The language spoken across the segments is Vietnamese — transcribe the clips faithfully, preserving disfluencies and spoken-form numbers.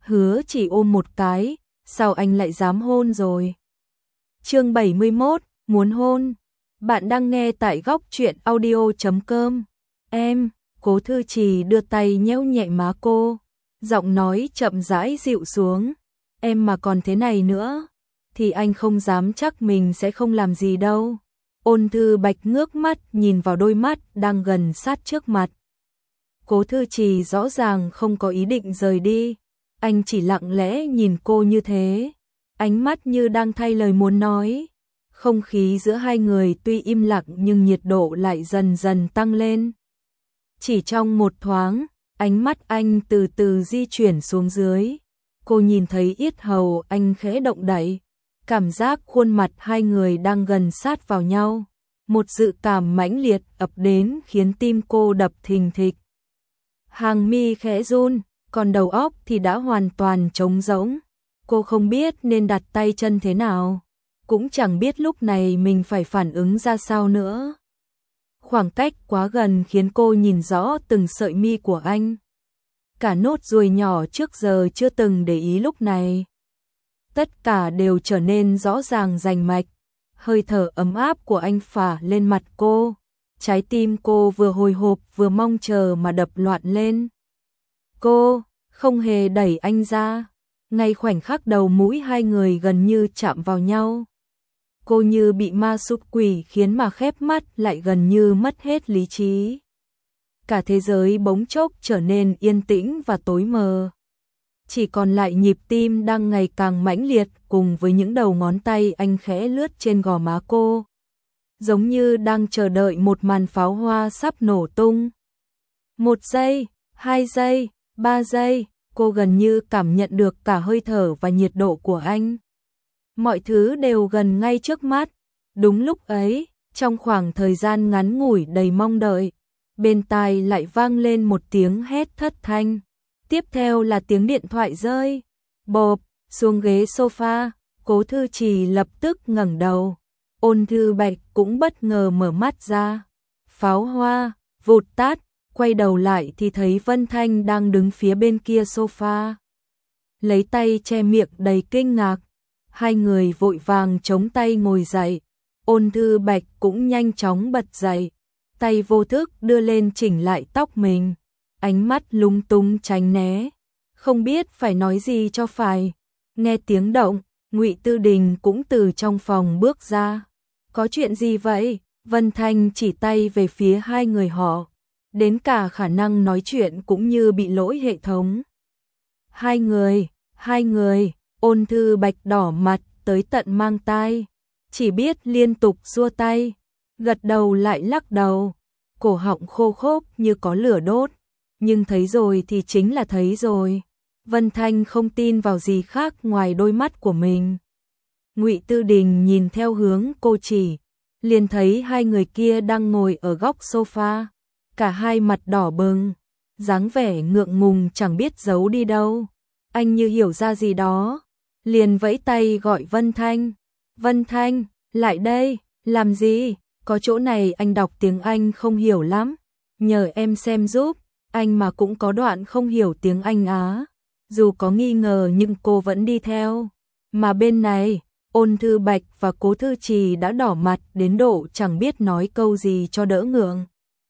hứa chỉ ôm một cái, sao anh lại dám hôn rồi? Chương bảy mươi mốt, muốn hôn. Bạn đang nghe tại góc truyện audio chấm com. Em, Cố Thư Trì đưa tay nhéo nhẹ má cô, giọng nói chậm rãi dịu xuống. Em mà còn thế này nữa, thì anh không dám chắc mình sẽ không làm gì đâu. Ôn Thư Bạch ngước mắt nhìn vào đôi mắt đang gần sát trước mặt. Cố Thư Trì rõ ràng không có ý định rời đi, anh chỉ lặng lẽ nhìn cô như thế, ánh mắt như đang thay lời muốn nói. Không khí giữa hai người tuy im lặng nhưng nhiệt độ lại dần dần tăng lên. Chỉ trong một thoáng, ánh mắt anh từ từ di chuyển xuống dưới. Cô nhìn thấy yết hầu anh khẽ động đậy, cảm giác khuôn mặt hai người đang gần sát vào nhau. Một dự cảm mãnh liệt ập đến khiến tim cô đập thình thịch. Hàng mi khẽ run, còn đầu óc thì đã hoàn toàn trống rỗng. Cô không biết nên đặt tay chân thế nào, cũng chẳng biết lúc này mình phải phản ứng ra sao nữa. Khoảng cách quá gần khiến cô nhìn rõ từng sợi mi của anh. Cả nốt ruồi nhỏ trước giờ chưa từng để ý lúc này. Tất cả đều trở nên rõ ràng rành mạch. Hơi thở ấm áp của anh phả lên mặt cô. Trái tim cô vừa hồi hộp vừa mong chờ mà đập loạn lên. Cô không hề đẩy anh ra. Ngay khoảnh khắc đầu mũi hai người gần như chạm vào nhau, cô như bị ma sụp quỷ khiến mà khép mắt lại gần như mất hết lý trí. Cả thế giới bỗng chốc trở nên yên tĩnh và tối mờ. Chỉ còn lại nhịp tim đang ngày càng mãnh liệt cùng với những đầu ngón tay anh khẽ lướt trên gò má cô. Giống như đang chờ đợi một màn pháo hoa sắp nổ tung. Một giây, hai giây, ba giây, cô gần như cảm nhận được cả hơi thở và nhiệt độ của anh. Mọi thứ đều gần ngay trước mắt. Đúng lúc ấy, trong khoảng thời gian ngắn ngủi đầy mong đợi, bên tai lại vang lên một tiếng hét thất thanh. Tiếp theo là tiếng điện thoại rơi. Bộp, xuống ghế sofa, Cố Thư Trì lập tức ngẩng đầu. Ôn Thư Bạch cũng bất ngờ mở mắt ra. Pháo hoa, vụt tắt, quay đầu lại thì thấy Vân Thanh đang đứng phía bên kia sofa. Lấy tay che miệng đầy kinh ngạc. Hai người vội vàng chống tay ngồi dậy. Ôn Thư Bạch cũng nhanh chóng bật dậy. Tay vô thức đưa lên chỉnh lại tóc mình. Ánh mắt lúng túng tránh né. Không biết phải nói gì cho phải. Nghe tiếng động, Ngụy Tư Đình cũng từ trong phòng bước ra. Có chuyện gì vậy? Vân Thanh chỉ tay về phía hai người họ. Đến cả khả năng nói chuyện cũng như bị lỗi hệ thống. Hai người, hai người, Ôn Thư Bạch đỏ mặt tới tận mang tai, chỉ biết liên tục giơ tay, gật đầu lại lắc đầu, cổ họng khô khốc như có lửa đốt, nhưng thấy rồi thì chính là thấy rồi. Vân Thanh không tin vào gì khác ngoài đôi mắt của mình. Ngụy Tư Đình nhìn theo hướng cô chỉ, liền thấy hai người kia đang ngồi ở góc sofa, cả hai mặt đỏ bừng, dáng vẻ ngượng ngùng chẳng biết giấu đi đâu. Anh như hiểu ra gì đó, liền vẫy tay gọi Vân Thanh. Vân Thanh, lại đây, làm gì? Có chỗ này anh đọc tiếng Anh không hiểu lắm, nhờ em xem giúp. Anh mà cũng có đoạn không hiểu tiếng Anh á. Dù có nghi ngờ nhưng cô vẫn đi theo. Mà bên này, Ôn Thư Bạch và Cố Thư Trì đã đỏ mặt đến độ chẳng biết nói câu gì cho đỡ ngượng.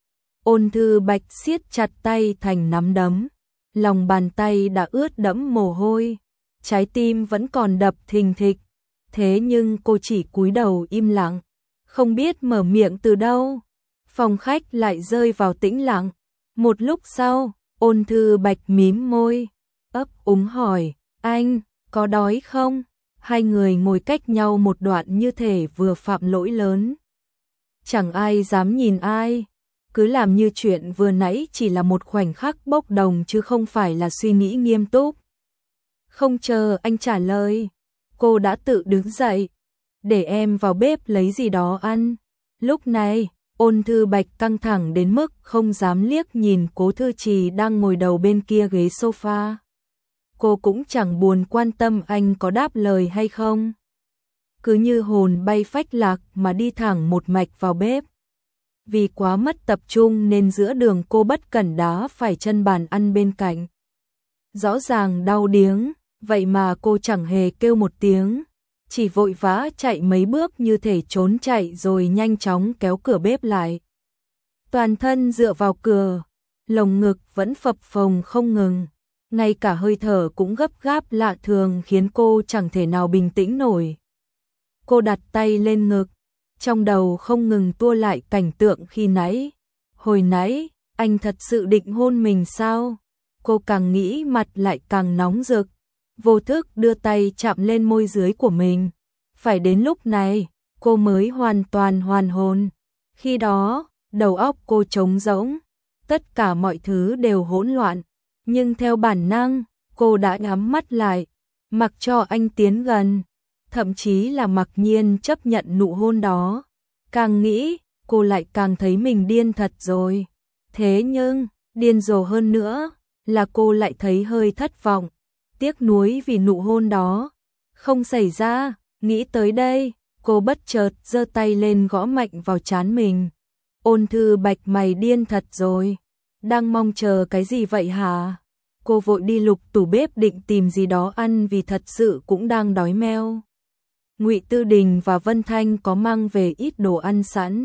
Ôn Thư Bạch siết chặt tay thành nắm đấm, lòng bàn tay đã ướt đẫm mồ hôi, trái tim vẫn còn đập thình thịch. Thế nhưng cô chỉ cúi đầu im lặng, không biết mở miệng từ đâu. Phòng khách lại rơi vào tĩnh lặng. Một lúc sau, Ôn Thư Bạch mím môi, ấp úng hỏi, anh, có đói không? Hai người ngồi cách nhau một đoạn như thể vừa phạm lỗi lớn. Chẳng ai dám nhìn ai, cứ làm như chuyện vừa nãy chỉ là một khoảnh khắc bốc đồng chứ không phải là suy nghĩ nghiêm túc. Không chờ anh trả lời, cô đã tự đứng dậy, để em vào bếp lấy gì đó ăn. Lúc này, Ôn Thư Bạch căng thẳng đến mức không dám liếc nhìn Cố Thư Trì đang ngồi đầu bên kia ghế sofa. Cô cũng chẳng buồn quan tâm anh có đáp lời hay không. Cứ như hồn bay phách lạc mà đi thẳng một mạch vào bếp. Vì quá mất tập trung nên giữa đường cô bất cẩn đá phải chân bàn ăn bên cạnh. rõ ràng đau điếng, vậy mà cô chẳng hề kêu một tiếng, chỉ vội vã chạy mấy bước như thể trốn chạy rồi nhanh chóng kéo cửa bếp lại. Toàn thân dựa vào cửa, lồng ngực vẫn phập phồng không ngừng, ngay cả hơi thở cũng gấp gáp lạ thường khiến cô chẳng thể nào bình tĩnh nổi. Cô đặt tay lên ngực, trong đầu không ngừng tua lại cảnh tượng khi nãy. Hồi nãy, anh thật sự định hôn mình sao? Cô càng nghĩ mặt lại càng nóng rực, vô thức đưa tay chạm lên môi dưới của mình. Phải đến lúc này, cô mới hoàn toàn hoàn hồn. Khi đó, đầu óc cô trống rỗng, tất cả mọi thứ đều hỗn loạn. Nhưng theo bản năng, cô đã nhắm mắt lại, mặc cho anh tiến gần, thậm chí là mặc nhiên chấp nhận nụ hôn đó. Càng nghĩ, cô lại càng thấy mình điên thật rồi. Thế nhưng, điên rồ hơn nữa, là cô lại thấy hơi thất vọng, tiếc nuối vì nụ hôn đó không xảy ra. Nghĩ tới đây, cô bất chợt giơ tay lên gõ mạnh vào trán mình. Ôn Thư Bạch, mày điên thật rồi, đang mong chờ cái gì vậy hả? Cô vội đi lục tủ bếp định tìm gì đó ăn vì thật sự cũng đang đói meo. Ngụy Tư Đình và Vân Thanh có mang về ít đồ ăn sẵn,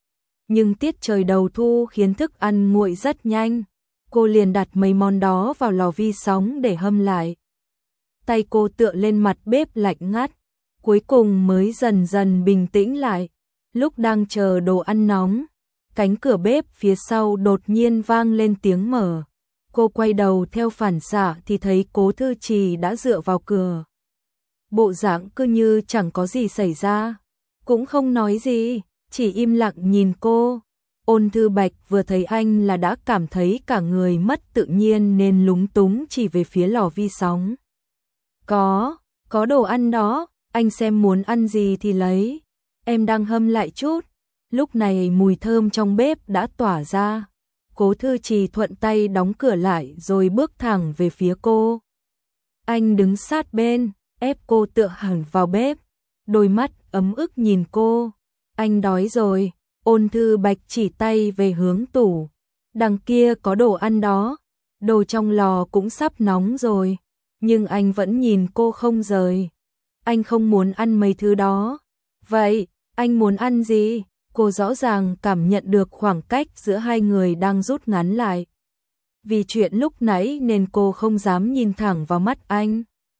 nhưng tiết trời đầu thu khiến thức ăn nguội rất nhanh. Cô liền đặt mấy món đó vào lò vi sóng để hâm lại. Tay cô tựa lên mặt bếp lạnh ngắt, cuối cùng mới dần dần bình tĩnh lại. Lúc đang chờ đồ ăn nóng, cánh cửa bếp phía sau đột nhiên vang lên tiếng mở. Cô quay đầu theo phản xạ thì thấy Cố Thư Trì đã dựa vào cửa. Bộ dạng cứ như chẳng có gì xảy ra, cũng không nói gì, chỉ im lặng nhìn cô. Ôn Thư Bạch vừa thấy anh là đã cảm thấy cả người mất tự nhiên nên lúng túng chỉ về phía lò vi sóng. Có, có đồ ăn đó, anh xem muốn ăn gì thì lấy, em đang hâm lại chút. Lúc này mùi thơm trong bếp đã tỏa ra. Cố Thư Trì thuận tay đóng cửa lại rồi bước thẳng về phía cô. Anh đứng sát bên, ép cô tựa hẳn vào bếp, đôi mắt ấm ức nhìn cô. Anh đói rồi. Ôn Thư Bạch chỉ tay về hướng tủ. Đằng kia có đồ ăn đó, đồ trong lò cũng sắp nóng rồi. Nhưng anh vẫn nhìn cô không rời. Anh không muốn ăn mấy thứ đó. Vậy, anh muốn ăn gì? Cô rõ ràng cảm nhận được khoảng cách giữa hai người đang rút ngắn lại. Vì chuyện lúc nãy nên cô không dám nhìn thẳng vào mắt anh.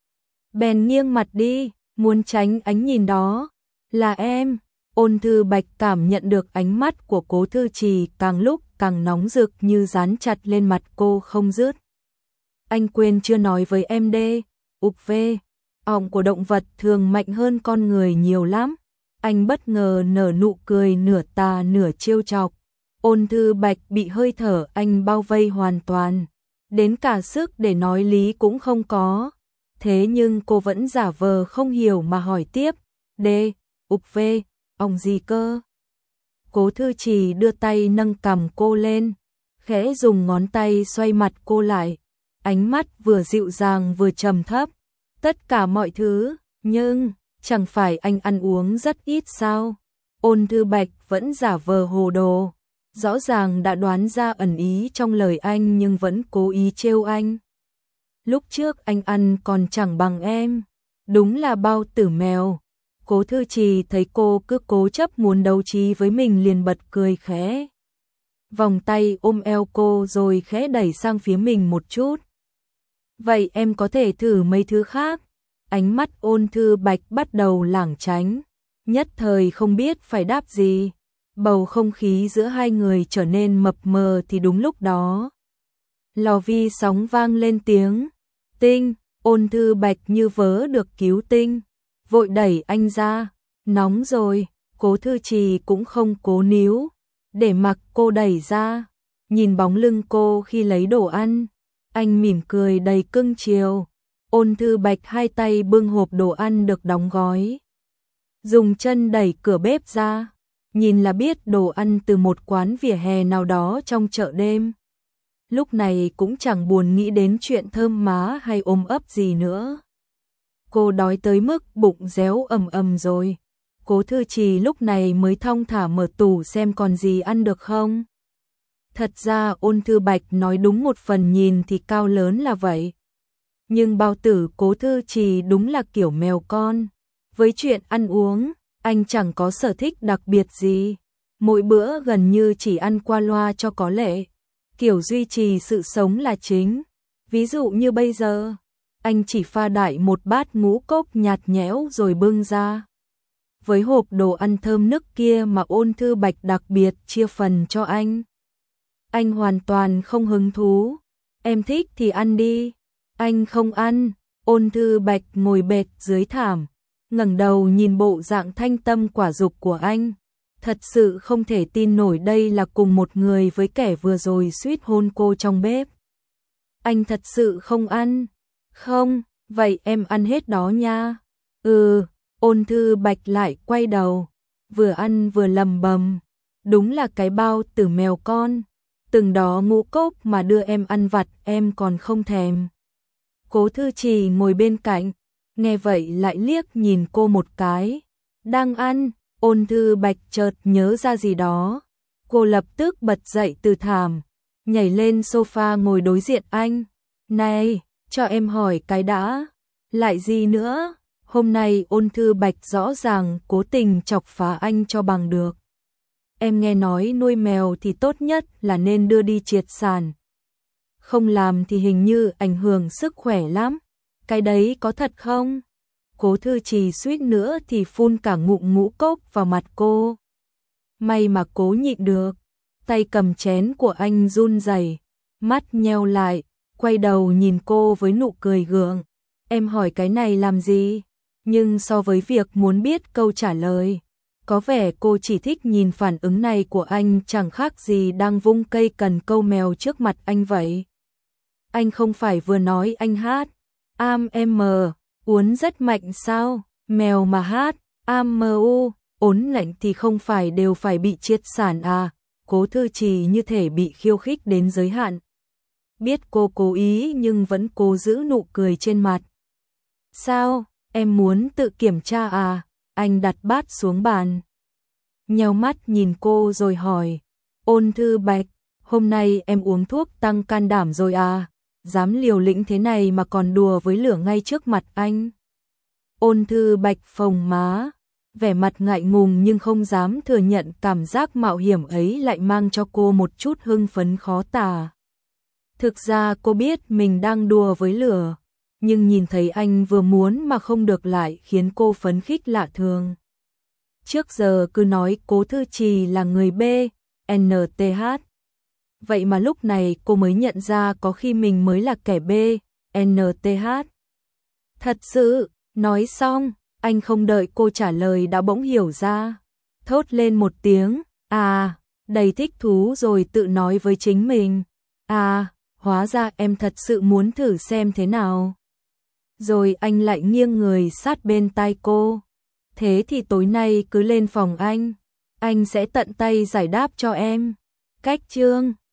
Bèn nghiêng mặt đi, muốn tránh ánh nhìn đó. Là em. Ôn Thư Bạch cảm nhận được ánh mắt của Cố Thư Trì càng lúc càng nóng rực như dán chặt lên mặt cô không dứt. Anh quên chưa nói với em đê, ục vê, ọng của động vật thường mạnh hơn con người nhiều lắm. Anh bất ngờ nở nụ cười nửa tà nửa trêu chọc. Ôn Thư Bạch bị hơi thở anh bao vây hoàn toàn, đến cả sức để nói lý cũng không có. Thế nhưng cô vẫn giả vờ không hiểu mà hỏi tiếp, đê, ục vê, ọng gì cơ? Cố Thư Trì đưa tay nâng cằm cô lên, khẽ dùng ngón tay xoay mặt cô lại, ánh mắt vừa dịu dàng vừa trầm thấp. Tất cả mọi thứ, nhưng chẳng phải anh ăn uống rất ít sao? Ôn Thư Bạch vẫn giả vờ hồ đồ, rõ ràng đã đoán ra ẩn ý trong lời anh nhưng vẫn cố ý trêu anh. Lúc trước anh ăn còn chẳng bằng em, đúng là bao tử mèo. Cố Thư Trì thấy cô cứ cố chấp muốn đấu trí với mình liền bật cười khẽ. Vòng tay ôm eo cô rồi khẽ đẩy sang phía mình một chút. Vậy em có thể thử mấy thứ khác. Ánh mắt Ôn Thư Bạch bắt đầu lảng tránh, nhất thời không biết phải đáp gì. Bầu không khí giữa hai người trở nên mập mờ thì đúng lúc đó. Lò vi sóng vang lên tiếng tinh. Ôn Thư Bạch như vớ được cứu tinh, vội đẩy anh ra. Nóng rồi. Cố Thư Trì cũng không cố níu, để mặc cô đẩy ra. Nhìn bóng lưng cô khi lấy đồ ăn, anh mỉm cười đầy cưng chiều. Ôn Thư Bạch hai tay bưng hộp đồ ăn được đóng gói, dùng chân đẩy cửa bếp ra, nhìn là biết đồ ăn từ một quán vỉa hè nào đó trong chợ đêm. Lúc này cũng chẳng buồn nghĩ đến chuyện thơm má hay ôm ấp gì nữa. Cô đói tới mức bụng réo ầm ầm rồi. Cố Thư Trì lúc này mới thong thả mở tủ xem còn gì ăn được không. Thật ra Ôn Thư Bạch nói đúng một phần, nhìn thì cao lớn là vậy, Nhưng bao tử Cố Thư Trì đúng là kiểu mèo con. Với chuyện ăn uống, anh chẳng có sở thích đặc biệt gì. Mỗi bữa gần như chỉ ăn qua loa cho có lệ. Kiểu duy trì sự sống là chính. Ví dụ như bây giờ, anh chỉ pha đại một bát ngũ cốc nhạt nhẽo rồi bưng ra. Với hộp đồ ăn thơm nức kia mà Ôn Thư Bạch đặc biệt chia phần cho anh. Anh hoàn toàn không hứng thú. Em thích thì ăn đi. Anh không ăn. Ôn Thư Bạch ngồi bệt dưới thảm, ngẩng đầu nhìn bộ dạng thanh tâm quả dục của anh. Thật sự không thể tin nổi đây là cùng một người với kẻ vừa rồi suýt hôn cô trong bếp. Anh thật sự không ăn. Không, vậy em ăn hết đó nha. Ừ, Ôn Thư Bạch lại quay đầu, vừa ăn vừa lầm bầm. Đúng là cái bao tử mèo con. Từng đó ngũ cốc mà đưa em ăn vặt em còn không thèm. Cố Thư Trì ngồi bên cạnh, nghe vậy lại liếc nhìn cô một cái. Đang ăn, Ôn Thư Bạch chợt nhớ ra gì đó. Cô lập tức bật dậy từ thảm, nhảy lên sofa ngồi đối diện anh. Này, cho em hỏi cái đã. Lại gì nữa? Hôm nay Ôn Thư Bạch rõ ràng cố tình chọc phá anh cho bằng được. Em nghe nói nuôi mèo thì tốt nhất là nên đưa đi triệt sản. Không làm thì hình như ảnh hưởng sức khỏe lắm. Cái đấy có thật không? Cố Thư Trì suýt nữa thì phun cả ngụm ngũ cốc vào mặt cô. May mà cố nhịn được. Tay cầm chén của anh run rẩy, mắt nheo lại, quay đầu nhìn cô với nụ cười gượng. Em hỏi cái này làm gì? Nhưng so với việc muốn biết câu trả lời, có vẻ cô chỉ thích nhìn phản ứng này của anh, chẳng khác gì đang vung cây cần câu mèo trước mặt anh vậy. Anh không phải vừa nói anh hát am em uốn rất mạnh sao? Mèo mà hát am mu ốn lạnh thì không phải đều phải bị triệt sản à? Cố Thư Trì như thể bị khiêu khích đến giới hạn. Biết cô cố ý nhưng vẫn cố giữ nụ cười trên mặt. Sao? Em muốn tự kiểm tra à? Anh đặt bát xuống bàn, nheo mắt nhìn cô rồi hỏi. Ôn Thư Bạch, hôm nay em uống thuốc tăng can đảm rồi à? Dám liều lĩnh thế này mà còn đùa với lửa ngay trước mặt anh. Ôn Thư Bạch phồng má, vẻ mặt ngại ngùng nhưng không dám thừa nhận cảm giác mạo hiểm ấy lại mang cho cô một chút hưng phấn khó tả. Thực ra cô biết mình đang đùa với lửa, nhưng nhìn thấy anh vừa muốn mà không được lại khiến cô phấn khích lạ thường. Trước giờ cứ nói Cố Thư Trì là người B, en tê hát. Vậy mà lúc này cô mới nhận ra có khi mình mới là kẻ B, en tê hát. Thật sự, nói xong, anh không đợi cô trả lời đã bỗng hiểu ra. Thốt lên một tiếng, à, đầy thích thú rồi tự nói với chính mình. À, hóa ra em thật sự muốn thử xem thế nào. Rồi anh lại nghiêng người sát bên tai cô. Thế thì tối nay cứ lên phòng anh, anh sẽ tận tay giải đáp cho em. Cách chương